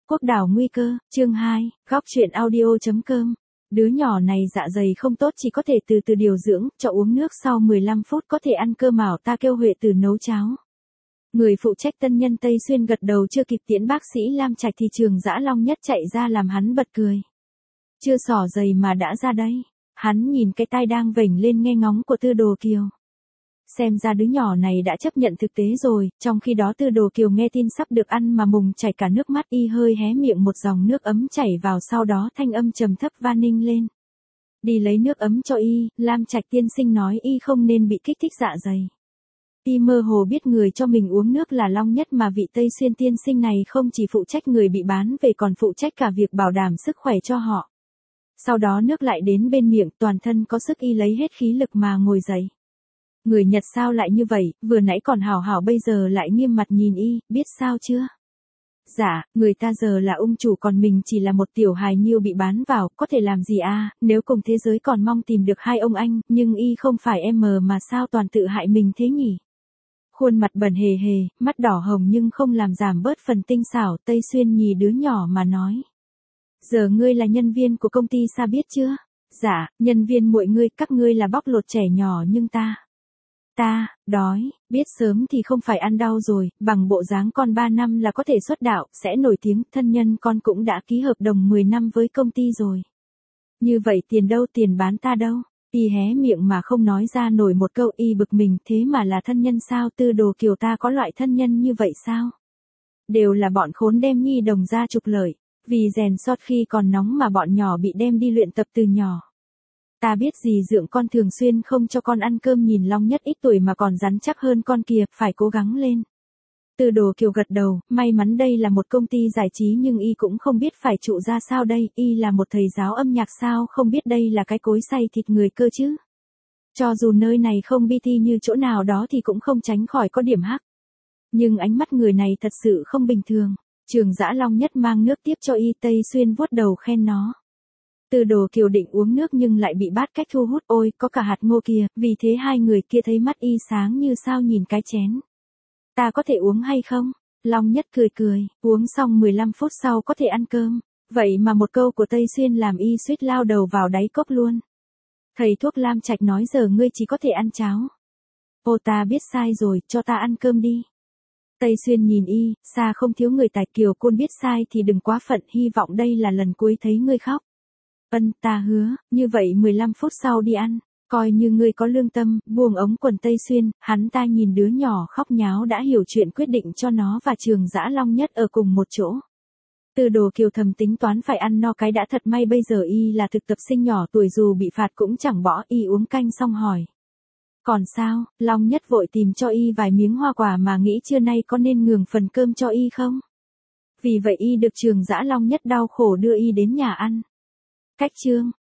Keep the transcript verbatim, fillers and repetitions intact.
Quốc đảo nguy cơ, chương hai, góc truyện audio.com. Đứa nhỏ này dạ dày không tốt, chỉ có thể từ từ điều dưỡng, cho uống nước sau mười lăm phút có thể ăn cơm, bảo ta kêu Huệ Từ nấu cháo. Người phụ trách tân nhân Tây Xuyên gật đầu, chưa kịp tiễn bác sĩ Lam Trạch thì Trường Dã Long Nhất chạy ra làm hắn bật cười. Chưa xỏ giày mà đã ra đây. Hắn nhìn cái tai đang vểnh lên nghe ngóng của Tư Đồ Kiều. Xem ra đứa nhỏ này đã chấp nhận thực tế rồi, trong khi đó Tư Đồ Kiều nghe tin sắp được ăn mà mùng chảy cả nước mắt, y hơi hé miệng, một dòng nước ấm chảy vào, sau đó thanh âm trầm thấp van ninh lên. Đi lấy nước ấm cho y, Lam Trạch tiên sinh nói y không nên bị kích thích dạ dày. Y mơ hồ biết người cho mình uống nước là Long Nhất, mà vị Tây Xuyên tiên sinh này không chỉ phụ trách người bị bán về còn phụ trách cả việc bảo đảm sức khỏe cho họ. Sau đó nước lại đến bên miệng, toàn thân có sức, y lấy hết khí lực mà ngồi dậy. Người Nhật sao lại như vậy, vừa nãy còn hảo hảo bây giờ lại nghiêm mặt nhìn y, biết sao chưa? Dạ, người ta giờ là ung chủ còn mình chỉ là một tiểu hài nhiêu bị bán vào, có thể làm gì à, nếu cùng thế giới còn mong tìm được hai ông anh, nhưng y không phải em mà sao toàn tự hại mình thế nhỉ? Khuôn mặt bẩn hề hề, mắt đỏ hồng nhưng không làm giảm bớt phần tinh xảo, Tây Xuyên nhì đứa nhỏ mà nói. Giờ ngươi là nhân viên của công ty sao biết chưa? Dạ, nhân viên muội ngươi, các ngươi là bóc lột trẻ nhỏ nhưng ta... Ta, đói, biết sớm thì không phải ăn đau rồi, bằng bộ dáng con ba năm là có thể xuất đạo, sẽ nổi tiếng, thân nhân con cũng đã ký hợp đồng mười năm với công ty rồi. Như vậy tiền đâu, tiền bán ta đâu? Y hé miệng mà không nói ra nổi một câu, y bực mình, thế mà là thân nhân sao? Tư Đồ Kiều ta có loại thân nhân như vậy sao? Đều là bọn khốn đem nhi đồng ra trục lợi, vì rèn sót khi còn nóng mà bọn nhỏ bị đem đi luyện tập từ nhỏ. Ta biết gì dượng con thường xuyên không cho con ăn cơm, nhìn Long Nhất ít tuổi mà còn rắn chắc hơn con kìa, phải cố gắng lên. Tư Đồ Kiều gật đầu, may mắn đây là một công ty giải trí nhưng y cũng không biết phải trụ ra sao đây, y là một thầy giáo âm nhạc sao không biết đây là cái cối xay thịt người cơ chứ. Cho dù nơi này không bi ti như chỗ nào đó thì cũng không tránh khỏi có điểm hắc. Nhưng ánh mắt người này thật sự không bình thường. Trường Dã Long Nhất mang nước tiếp cho y, Tây Xuyên vuốt đầu khen nó. Tư Đồ Kiều định uống nước nhưng lại bị bát cách thu hút, ôi có cả hạt ngô kìa, vì thế hai người kia thấy mắt y sáng như sao nhìn cái chén. Ta có thể uống hay không? Long Nhất cười cười, uống xong mười lăm phút sau có thể ăn cơm. Vậy mà một câu của Tây Xuyên làm y suýt lao đầu vào đáy cốc luôn. Thầy thuốc Lam Trạch nói giờ ngươi chỉ có thể ăn cháo. Ô ta biết sai rồi, cho ta ăn cơm đi. Tây Xuyên nhìn y, xa không thiếu người tài, Kiều Côn biết sai thì đừng quá phận, hy vọng đây là lần cuối thấy ngươi khóc. Ân, ta hứa, như vậy mười lăm phút sau đi ăn, coi như ngươi có lương tâm. Buông ống quần Tây Xuyên, hắn ta nhìn đứa nhỏ khóc nháo đã hiểu chuyện, quyết định cho nó và Trường Dã Long Nhất ở cùng một chỗ. Tư Đồ Kiều thầm tính toán phải ăn no cái đã, thật may bây giờ y là thực tập sinh nhỏ tuổi, dù bị phạt cũng chẳng bỏ. Y uống canh xong hỏi. Còn sao? Long Nhất vội tìm cho y vài miếng hoa quả mà nghĩ trưa nay có nên nhường phần cơm cho y không? Vì vậy y được Trường Dã Long Nhất đau khổ đưa y đến nhà ăn. Cách chương